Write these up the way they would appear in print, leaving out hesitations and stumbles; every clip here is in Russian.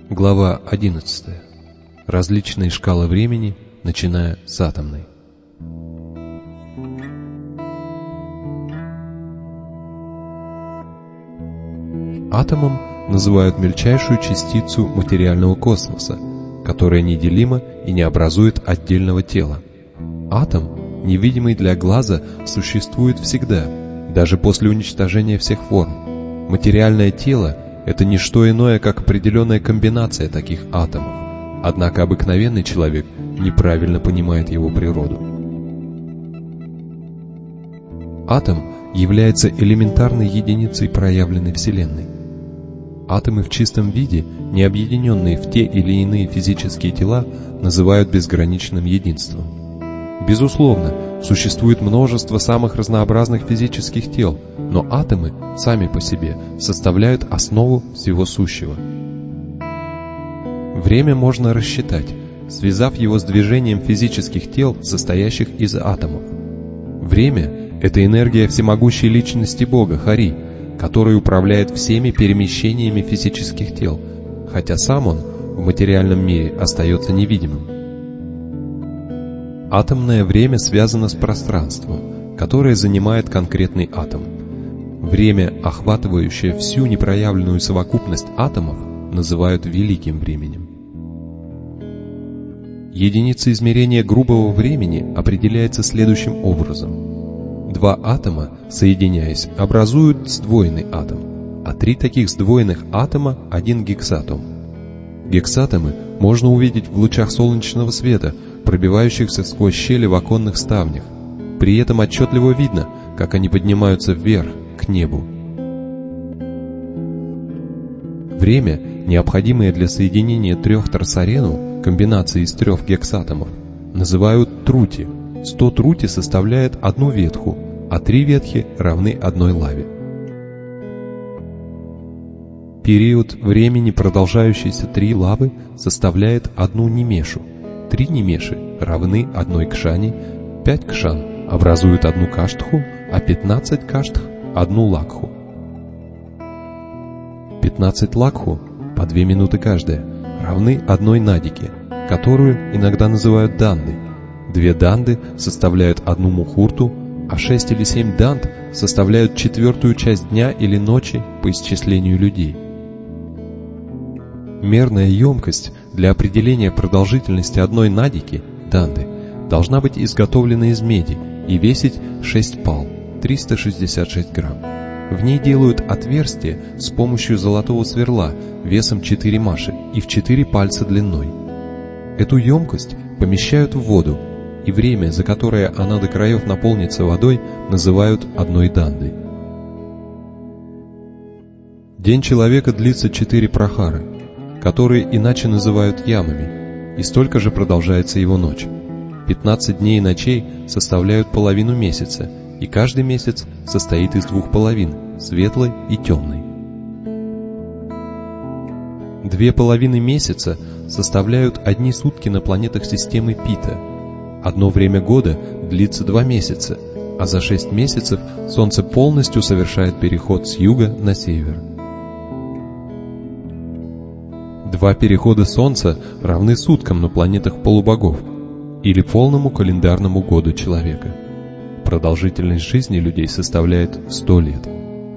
Глава 11. Различные шкалы времени, начиная с атомной. Атомом называют мельчайшую частицу материального космоса, которая неделима и не образует отдельного тела. Атом, невидимый для глаза, существует всегда, даже после уничтожения всех форм. Материальное тело — это не что иное, как определенная комбинация таких атомов, однако обыкновенный человек неправильно понимает его природу. Атом является элементарной единицей проявленной Вселенной. Атомы в чистом виде, не объединенные в те или иные физические тела, называют безграничным единством. Безусловно, существует множество самых разнообразных физических тел, но атомы сами по себе составляют основу всего сущего. Время можно рассчитать, связав его с движением физических тел, состоящих из атомов. Время — это энергия всемогущей личности Бога, Хари, который управляет всеми перемещениями физических тел, хотя сам он в материальном мире остается невидимым. Атомное время связано с пространством, которое занимает конкретный атом. Время, охватывающее всю непроявленную совокупность атомов, называют великим временем. Единица измерения грубого времени определяется следующим образом. Два атома, соединяясь, образуют сдвоенный атом, а три таких сдвоенных атома – один гексатом. Гексатомы можно увидеть в лучах солнечного света, пробивающихся сквозь щели в оконных ставнях. При этом отчетливо видно, как они поднимаются вверх, к небу. Время, необходимое для соединения трех торсарену, комбинации из трех гексатомов, называют трути. 100 трути составляет одну ветху, а 3 ветхи равны одной лаве. Период времени, продолжающийся 3 лавы, составляет одну немешу. 3 немеши равны одной кшане, 5 кшан образуют одну каштху, а 15 каштх – одну лакху. 15 лакху, по 2 минуты каждая, равны одной надике, которую иногда называют дандой. 2 данды составляют одну мухурту, а 6 или 7 данд составляют четвертую часть дня или ночи по исчислению людей. Мерная емкость для определения продолжительности одной надики, данды, должна быть изготовлена из меди и весить 6 пал, 366 грамм. В ней делают отверстие с помощью золотого сверла весом 4 маши и в 4 пальца длиной. Эту емкость помещают в воду, и время, за которое она до краев наполнится водой, называют одной дандой. День человека длится 4 прахары, которые иначе называют ямами, и столько же продолжается его ночь. 15 дней и ночей составляют половину месяца, и каждый месяц состоит из 2 половин, светлой и темной. 2 половины месяца составляют одни сутки на планетах системы Пита. Одно время года длится 2 месяца, а за 6 месяцев Солнце полностью совершает переход с юга на север. 2 перехода Солнца равны суткам на планетах полубогов или полному календарному году человека. Продолжительность жизни людей составляет 100 лет.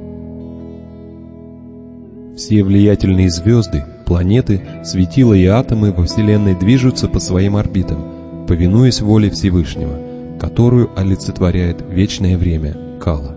Все влиятельные звезды, планеты, светила и атомы во Вселенной движутся по своим орбитам, повинуясь воле Всевышнего, которую олицетворяет вечное время Кала.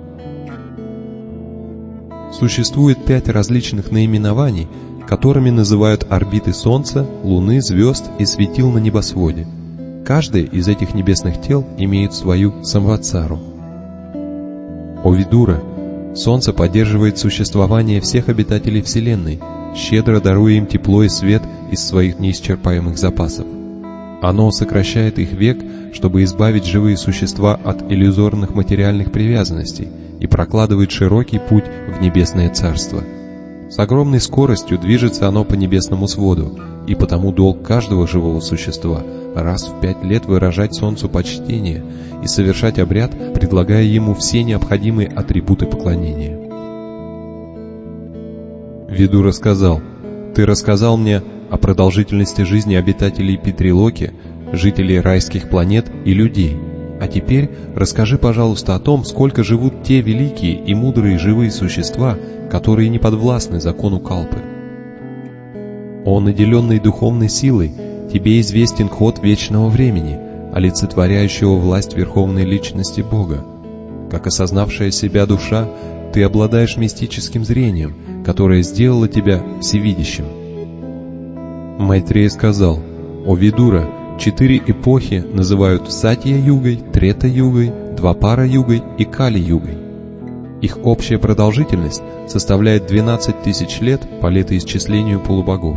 Существует 5 различных наименований, которыми называют орбиты Солнца, Луны, звезд и светил на небосводе. Каждое из этих небесных тел имеет свою самватсару. О Видура, Солнце поддерживает существование всех обитателей Вселенной, щедро даруя им тепло и свет из своих неисчерпаемых запасов. Оно сокращает их век, чтобы избавить живые существа от иллюзорных материальных привязанностей и прокладывает широкий путь в небесное царство. С огромной скоростью движется оно по небесному своду, и потому долг каждого живого существа раз в 5 лет выражать Солнцу почтение и совершать обряд, предлагая ему все необходимые атрибуты поклонения. Видура сказал: «Ты рассказал мне о продолжительности жизни обитателей Питрилоки, жителей райских планет и людей. А теперь расскажи, пожалуйста, о том, сколько живут те великие и мудрые живые существа, которые не подвластны закону Калпы. О наделенной духовной силой, тебе известен ход вечного времени, олицетворяющего власть Верховной Личности Бога. Как осознавшая себя душа, ты обладаешь мистическим зрением, которое сделало тебя всевидящим. Майтрея сказал: «О Видура, 4 эпохи называют Сатья-югой, Трета-югой, Двапара-югой и Кали-югой. Их общая продолжительность составляет 12 тысяч лет по летоисчислению полубогов.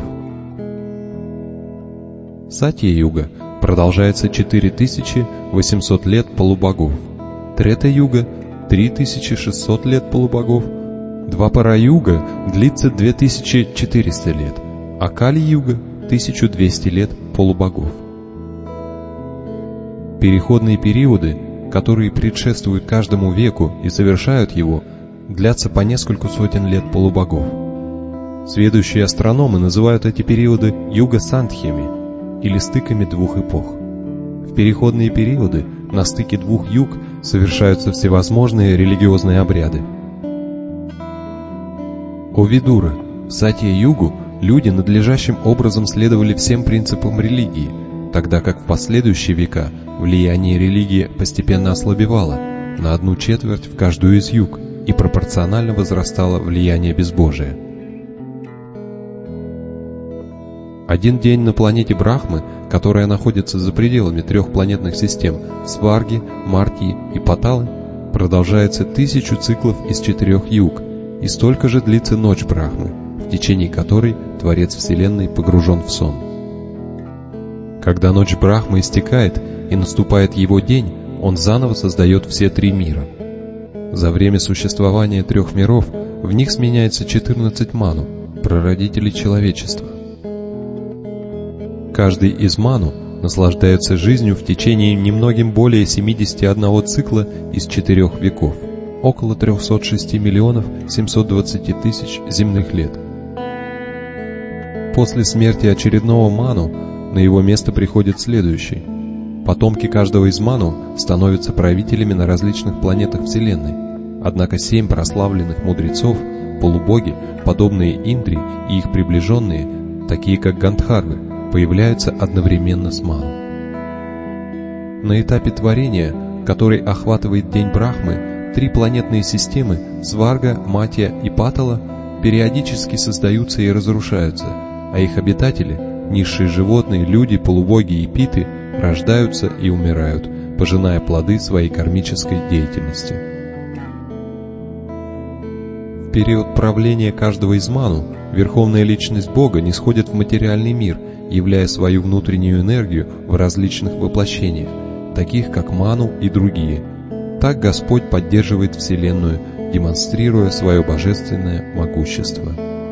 Сатья-юга продолжается 4800 лет полубогов, Трета-юга — 3600 лет полубогов, Двапара-юга длится 2400 лет, а Кали-юга — 1200 лет полубогов. Переходные периоды, которые предшествуют каждому веку и завершают его, длятся по несколько сотен лет полубогов. Сведущие астрономы называют эти периоды юга-сандхьями, или стыками двух эпох. В переходные периоды на стыке двух юг совершаются всевозможные религиозные обряды. О Видура, в Сатья-югу люди надлежащим образом следовали всем принципам религии, тогда как в последующие века влияние религии постепенно ослабевало на 1/4 в каждую из юг, и пропорционально возрастало влияние безбожия. Один день на планете Брахмы, которая находится за пределами 3 планетных систем Сварги, Мартии и Паталы, продолжается 1000 циклов из 4 юг, и столько же длится ночь Брахмы, в течение которой Творец Вселенной погружен в сон. Когда ночь Брахмы истекает и наступает его день, он заново создает все 3 мира. За время существования 3 миров в них сменяется 14 ману, прародителей человечества. Каждый из ману наслаждается жизнью в течение немногим более 71 цикла из 4 веков, около 306 миллионов 720 тысяч земных лет. После смерти очередного ману на его место приходит следующий. Потомки каждого из ману становятся правителями на различных планетах Вселенной, однако 7 прославленных мудрецов, полубоги, подобные Индре и их приближенные, такие как Гандхарвы, появляются одновременно с ману. На этапе творения, который охватывает день Брахмы, 3 планетные системы Сварга, Матья и Патала периодически создаются и разрушаются, а их обитатели, низшие животные, люди, полубоги и питы, рождаются и умирают, пожиная плоды своей кармической деятельности. В период правления каждого из ману Верховная Личность Бога нисходит в материальный мир, являя свою внутреннюю энергию в различных воплощениях, таких как ману и другие. Так Господь поддерживает Вселенную, демонстрируя свое божественное могущество.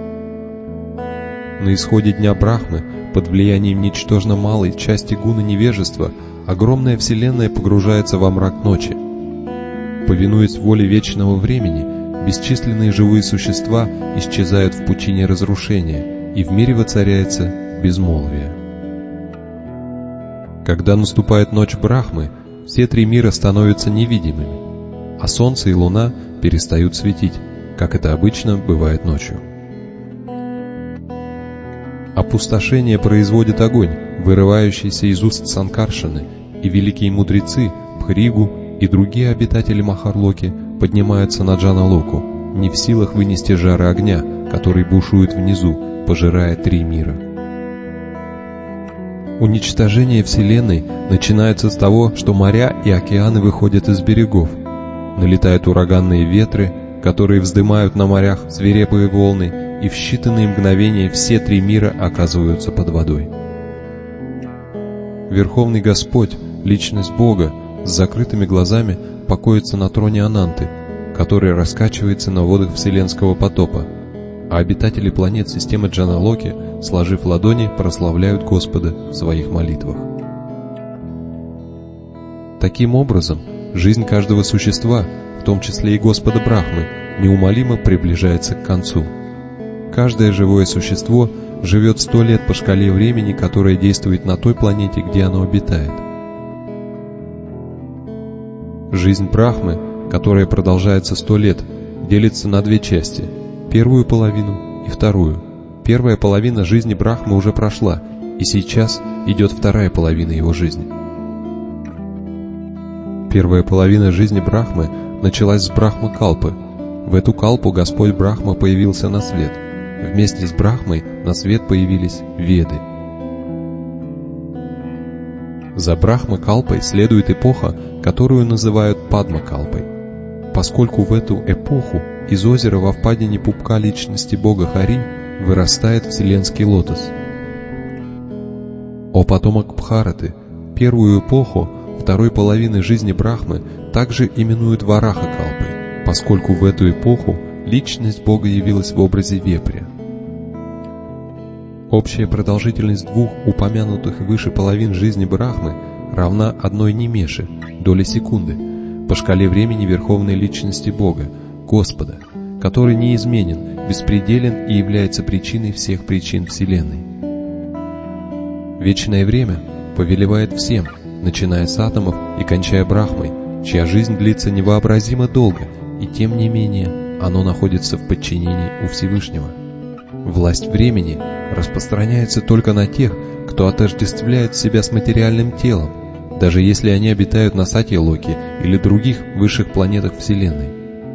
На исходе дня Брахмы, под влиянием ничтожно малой части гуны невежества, огромная Вселенная погружается во мрак ночи. Повинуясь воле вечного времени, бесчисленные живые существа исчезают в пучине разрушения, и в мире воцаряется безмолвие. Когда наступает ночь Брахмы, все 3 мира становятся невидимыми, а Солнце и Луна перестают светить, как это обычно бывает ночью. Опустошение производит огонь, вырывающийся из уст Санкаршаны, и великие мудрецы, Бхригу и другие обитатели Махарлоки поднимаются на Джаналоку, не в силах вынести жара огня, который бушует внизу, пожирая 3 мира. Уничтожение Вселенной начинается с того, что моря и океаны выходят из берегов. Налетают ураганные ветры, которые вздымают на морях свирепые волны, и в считанные мгновения все 3 мира оказываются под водой. Верховный Господь, Личность Бога, с закрытыми глазами покоится на троне Ананты, который раскачивается на водах вселенского потопа, а обитатели планет системы Джаналоки, сложив ладони, прославляют Господа в своих молитвах. Таким образом, жизнь каждого существа, в том числе и Господа Брахмы, неумолимо приближается к концу. Каждое живое существо живет 100 лет по шкале времени, которая действует на той планете, где оно обитает. Жизнь Брахмы, которая продолжается 100 лет, делится на две части – первую половину и вторую. Первая половина жизни Брахмы уже прошла, и сейчас идет вторая половина его жизни. Первая половина жизни Брахмы началась с Брахма-калпы. В эту калпу Господь Брахма появился на свет. Вместе с Брахмой на свет появились Веды. За Брахма-калпой следует эпоха, которую называют Падма-калпой. Поскольку в эту эпоху из озера во впадине пупка личности бога Хари вырастает вселенский лотос. О потомок Бхараты, первую эпоху второй половины жизни Брахмы также именуют Вараха-калпой, поскольку в эту эпоху личность бога явилась в образе вепря. Общая продолжительность двух упомянутых выше половин жизни Брахмы равна одной немеше, доли секунды, по шкале времени верховной личности Бога, Господа, который неизменен, беспределен и является причиной всех причин Вселенной. Вечное время повелевает всем, начиная с атомов и кончая Брахмой, чья жизнь длится невообразимо долго, и тем не менее оно находится в подчинении у Всевышнего. Власть времени распространяется только на тех, кто отождествляет себя с материальным телом, даже если они обитают на Сатья-Локе или других высших планетах Вселенной.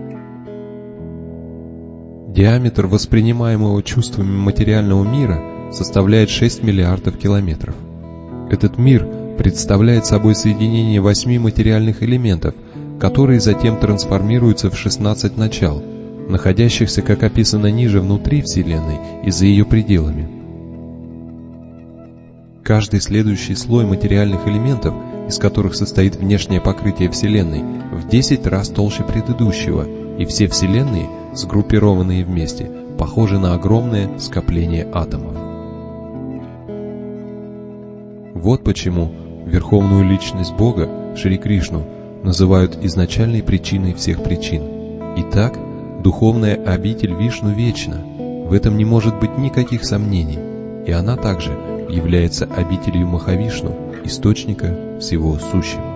Диаметр воспринимаемого чувствами материального мира составляет 6 миллиардов километров. Этот мир представляет собой соединение 8 материальных элементов, которые затем трансформируются в 16 начал, находящихся, как описано ниже, внутри Вселенной и за ее пределами. Каждый следующий слой материальных элементов, из которых состоит внешнее покрытие Вселенной, в 10 раз толще предыдущего, и все Вселенные, сгруппированные вместе, похожи на огромное скопление атомов. Вот почему верховную личность Бога, Шри Кришну, называют изначальной причиной всех причин. Итак, духовная обитель Вишну вечна, в этом не может быть никаких сомнений, и она также является обителью Махавишну, источника всего сущего.